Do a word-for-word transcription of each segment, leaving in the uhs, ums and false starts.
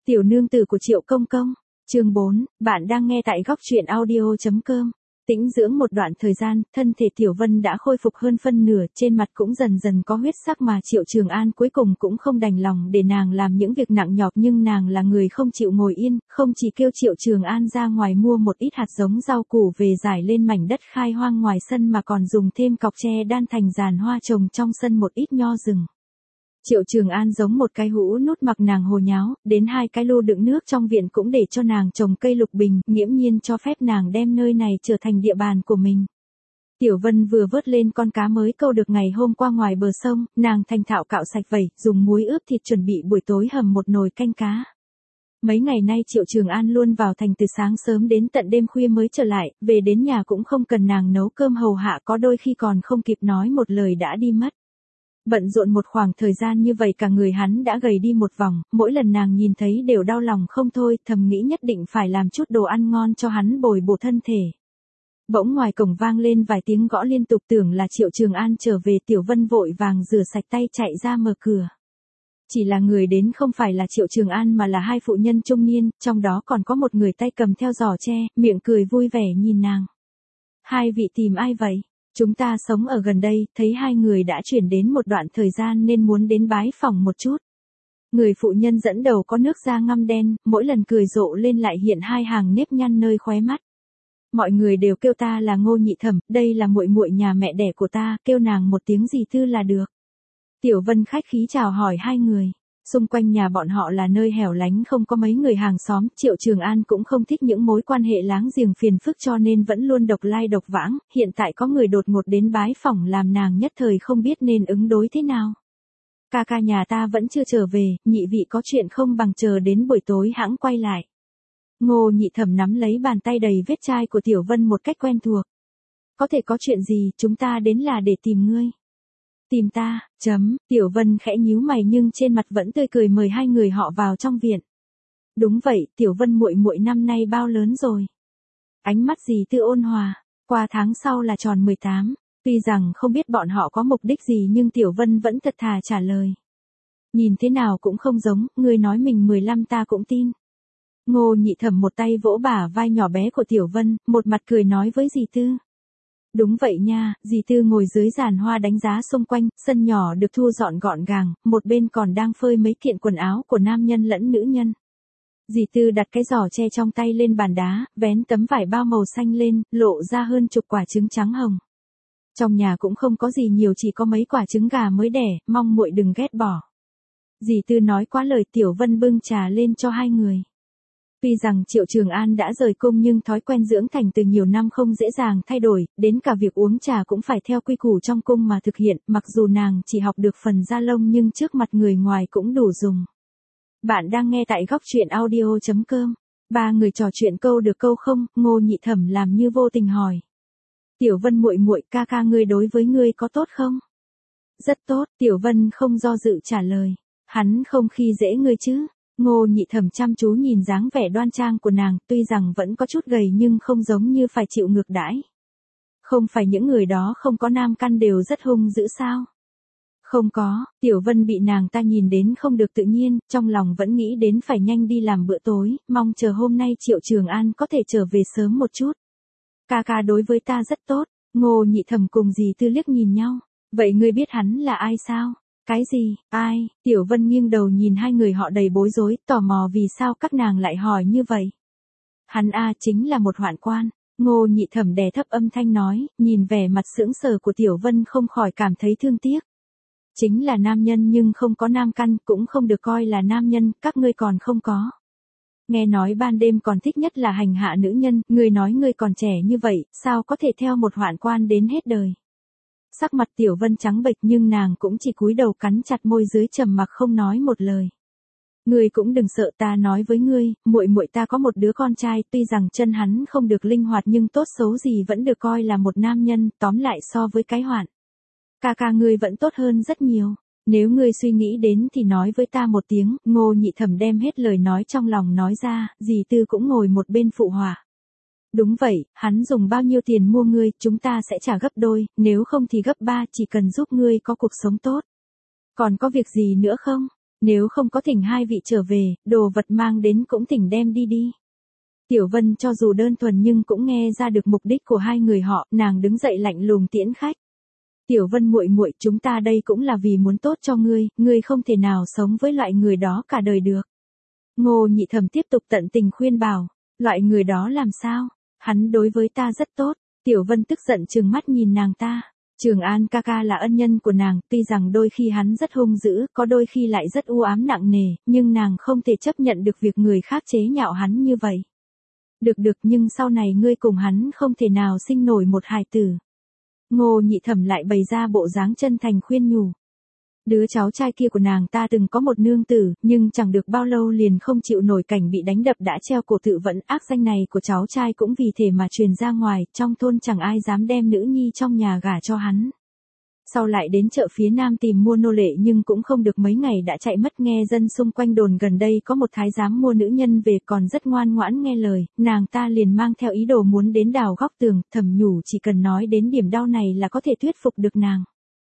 Tiểu nương tử của Triệu Công Công, chương bốn, bạn đang nghe tại góc truyện audio.com. Tĩnh dưỡng một đoạn thời gian, thân thể Tiểu Vân đã khôi phục hơn phân nửa, trên mặt cũng dần dần có huyết sắc mà Triệu Trường An cuối cùng cũng không đành lòng để nàng làm những việc nặng nhọc, nhưng nàng là người không chịu ngồi yên, không chỉ kêu Triệu Trường An ra ngoài mua một ít hạt giống rau củ về rải lên mảnh đất khai hoang ngoài sân mà còn dùng thêm cọc tre đan thành giàn hoa trồng trong sân một ít nho rừng. Triệu Trường An giống một cái hũ nút mặc nàng hồ nháo, đến hai cái lô đựng nước trong viện cũng để cho nàng trồng cây lục bình, nghiễm nhiên cho phép nàng đem nơi này trở thành địa bàn của mình. Tiểu Vân vừa vớt lên con cá mới câu được ngày hôm qua ngoài bờ sông, nàng thành thạo cạo sạch vẩy, dùng muối ướp thịt chuẩn bị buổi tối hầm một nồi canh cá. Mấy ngày nay Triệu Trường An luôn vào thành từ sáng sớm đến tận đêm khuya mới trở lại, về đến nhà cũng không cần nàng nấu cơm hầu hạ, có đôi khi còn không kịp nói một lời đã đi mất. Bận rộn một khoảng thời gian như vậy cả người hắn đã gầy đi một vòng, mỗi lần nàng nhìn thấy đều đau lòng không thôi, thầm nghĩ nhất định phải làm chút đồ ăn ngon cho hắn bồi bổ thân thể. Bỗng ngoài cổng vang lên vài tiếng gõ liên tục, tưởng là Triệu Trường An trở về. Tiểu Vân vội vàng rửa sạch tay chạy ra mở cửa. Chỉ là người đến không phải là Triệu Trường An mà là hai phụ nhân trung niên, trong đó còn có một người tay cầm theo giỏ tre, miệng cười vui vẻ nhìn nàng. Hai vị tìm ai vậy? Chúng ta sống ở gần đây, thấy hai người đã chuyển đến một đoạn thời gian nên muốn đến bái phỏng một chút. Người phụ nhân dẫn đầu có nước da ngăm đen, mỗi lần cười rộ lên lại hiện hai hàng nếp nhăn nơi khóe mắt. Mọi người đều kêu ta là Ngô Nhị Thẩm, đây là muội muội nhà mẹ đẻ của ta, kêu nàng một tiếng dì tư là được. Tiểu Vân khách khí chào hỏi hai người. Xung quanh nhà bọn họ là nơi hẻo lánh không có mấy người hàng xóm, Triệu Trường An cũng không thích những mối quan hệ láng giềng phiền phức cho nên vẫn luôn độc lai độc vãng, hiện tại có người đột ngột đến bái phỏng làm nàng nhất thời không biết nên ứng đối thế nào. Ca ca nhà ta vẫn chưa trở về, nhị vị có chuyện không bằng chờ đến buổi tối hãng quay lại. Ngô Nhị Thẩm nắm lấy bàn tay đầy vết chai của Tiểu Vân một cách quen thuộc. Có thể có chuyện gì, chúng ta đến là để tìm ngươi. Tìm ta, chấm, Tiểu Vân khẽ nhíu mày nhưng trên mặt vẫn tươi cười mời hai người họ vào trong viện. Đúng vậy, Tiểu Vân muội muội năm nay bao lớn rồi? Ánh mắt dì tư ôn hòa, qua tháng sau là tròn mười tám, tuy rằng không biết bọn họ có mục đích gì nhưng Tiểu Vân vẫn thật thà trả lời. Nhìn thế nào cũng không giống, ngươi nói mình mười lăm ta cũng tin. Ngô Nhị Thẩm một tay vỗ bả vai nhỏ bé của Tiểu Vân, một mặt cười nói với dì tư. Đúng vậy nha, dì tư ngồi dưới giàn hoa đánh giá xung quanh, sân nhỏ được thu dọn gọn gàng, một bên còn đang phơi mấy kiện quần áo của nam nhân lẫn nữ nhân. Dì tư đặt cái giỏ tre trong tay lên bàn đá, vén tấm vải bao màu xanh lên, lộ ra hơn chục quả trứng trắng hồng. Trong nhà cũng không có gì nhiều, chỉ có mấy quả trứng gà mới đẻ, mong muội đừng ghét bỏ. Dì tư nói quá lời. Tiểu Vân bưng trà lên cho hai người. Tuy rằng Triệu Trường An đã rời cung nhưng thói quen dưỡng thành từ nhiều năm không dễ dàng thay đổi, đến cả việc uống trà cũng phải theo quy củ trong cung mà thực hiện, mặc dù nàng chỉ học được phần da lông nhưng trước mặt người ngoài cũng đủ dùng. Bạn đang nghe tại góc truyện audio.com. Ba người trò chuyện câu được câu không, Ngô Nhị Thẩm làm như vô tình hỏi. Tiểu Vân muội muội, ca ca ngươi đối với ngươi có tốt không? Rất tốt, Tiểu Vân không do dự trả lời. Hắn không khi dễ ngươi chứ? Ngô Nhị Thẩm chăm chú nhìn dáng vẻ đoan trang của nàng, tuy rằng vẫn có chút gầy nhưng không giống như phải chịu ngược đãi. Không phải những người đó không có nam căn đều rất hung dữ sao? Không có, Tiểu Vân bị nàng ta nhìn đến không được tự nhiên, trong lòng vẫn nghĩ đến phải nhanh đi làm bữa tối, mong chờ hôm nay Triệu Trường An có thể trở về sớm một chút. Ca ca đối với ta rất tốt. Ngô Nhị Thẩm cùng dì tư liếc nhìn nhau. Vậy ngươi biết hắn là ai sao? Cái gì, ai? Tiểu Vân nghiêng đầu nhìn hai người họ đầy bối rối, tò mò vì sao các nàng lại hỏi như vậy. Hắn a chính là một hoạn quan. Ngô Nhị Thẩm đè thấp âm thanh nói, nhìn vẻ mặt sững sờ của Tiểu Vân không khỏi cảm thấy thương tiếc. Chính là nam nhân nhưng không có nam căn, cũng không được coi là nam nhân, các ngươi còn không có. Nghe nói ban đêm còn thích nhất là hành hạ nữ nhân, ngươi nói ngươi còn trẻ như vậy, sao có thể theo một hoạn quan đến hết đời. Sắc mặt Tiểu Vân trắng bệch nhưng nàng cũng chỉ cúi đầu cắn chặt môi dưới trầm mặc không nói một lời. Ngươi cũng đừng sợ, ta nói với ngươi, muội muội ta có một đứa con trai, tuy rằng chân hắn không được linh hoạt nhưng tốt xấu gì vẫn được coi là một nam nhân, tóm lại so với cái hoạn. Ca ca ngươi vẫn tốt hơn rất nhiều, nếu ngươi suy nghĩ đến thì nói với ta một tiếng. Ngô Nhị Thẩm đem hết lời nói trong lòng nói ra, dì tư cũng ngồi một bên phụ họa. Đúng vậy, hắn dùng bao nhiêu tiền mua ngươi, chúng ta sẽ trả gấp đôi, nếu không thì gấp ba, chỉ cần giúp ngươi có cuộc sống tốt. Còn có việc gì nữa không? Nếu không có thỉnh hai vị trở về, đồ vật mang đến cũng thỉnh đem đi đi. Tiểu Vân cho dù đơn thuần nhưng cũng nghe ra được mục đích của hai người họ, nàng đứng dậy lạnh lùng tiễn khách. Tiểu Vân muội muội, chúng ta đây cũng là vì muốn tốt cho ngươi, ngươi không thể nào sống với loại người đó cả đời được. Ngô Nhị Thẩm tiếp tục tận tình khuyên bảo, loại người đó làm sao? Hắn đối với ta rất tốt. Tiểu Vân tức giận trừng mắt nhìn nàng ta. Trường An ca ca là ân nhân của nàng, tuy rằng đôi khi hắn rất hung dữ, có đôi khi lại rất u ám nặng nề, nhưng nàng không thể chấp nhận được việc người khác chế nhạo hắn như vậy. Được được, nhưng sau này ngươi cùng hắn không thể nào sinh nổi một hài tử. Ngô Nhị Thẩm lại bày ra bộ dáng chân thành khuyên nhủ. Đứa cháu trai kia của nàng ta từng có một nương tử, nhưng chẳng được bao lâu liền không chịu nổi cảnh bị đánh đập đã treo cổ tự vẫn. Ác danh này của cháu trai cũng vì thế mà truyền ra ngoài, trong thôn chẳng ai dám đem nữ nhi trong nhà gả cho hắn. Sau lại đến chợ phía Nam tìm mua nô lệ nhưng cũng không được mấy ngày đã chạy mất. Nghe dân xung quanh đồn gần đây có một thái giám mua nữ nhân về còn rất ngoan ngoãn nghe lời, nàng ta liền mang theo ý đồ muốn đến đào góc tường, thầm nhủ chỉ cần nói đến điểm đau này là có thể thuyết phục được nàng.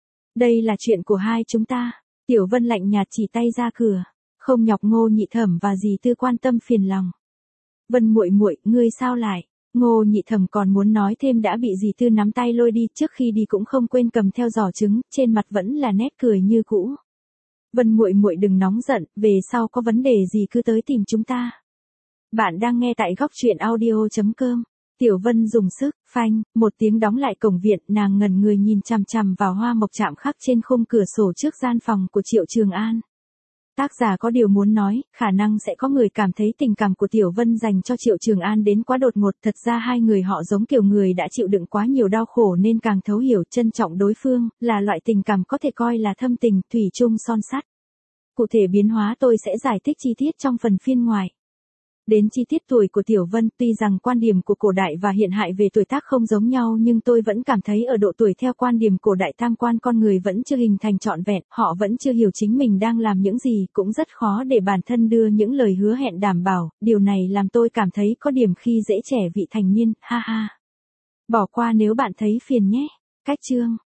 Đây là chuyện của hai chúng ta. Tiểu Vân lạnh nhạt chỉ tay ra cửa, không nhọc Ngô Nhị Thẩm và dì Tư quan tâm phiền lòng. Vân muội muội, ngươi sao lại? Ngô Nhị Thẩm còn muốn nói thêm đã bị dì Tư nắm tay lôi đi, trước khi đi cũng không quên cầm theo giỏ trứng, trên mặt vẫn là nét cười như cũ. Vân muội muội đừng nóng giận, về sau có vấn đề gì cứ tới tìm chúng ta. Bạn đang nghe tại góc truyện audio chấm com. Tiểu Vân dùng sức, phanh, một tiếng đóng lại cổng viện, nàng ngẩn người nhìn chằm chằm vào hoa mộc chạm khắc trên khung cửa sổ trước gian phòng của Triệu Trường An. Tác giả có điều muốn nói, khả năng sẽ có người cảm thấy tình cảm của Tiểu Vân dành cho Triệu Trường An đến quá đột ngột, thật ra hai người họ giống kiểu người đã chịu đựng quá nhiều đau khổ nên càng thấu hiểu trân trọng đối phương, là loại tình cảm có thể coi là thâm tình, thủy chung son sắt. Cụ thể biến hóa tôi sẽ giải thích chi tiết trong phần phiên ngoài. Đến chi tiết tuổi của Tiểu Vân, tuy rằng quan điểm của cổ đại và hiện đại về tuổi tác không giống nhau nhưng tôi vẫn cảm thấy ở độ tuổi theo quan điểm cổ đại tam quan con người vẫn chưa hình thành trọn vẹn, họ vẫn chưa hiểu chính mình đang làm những gì, cũng rất khó để bản thân đưa những lời hứa hẹn đảm bảo, điều này làm tôi cảm thấy có điểm khi dễ trẻ vị thành niên, ha ha. Bỏ qua nếu bạn thấy phiền nhé. Cách chương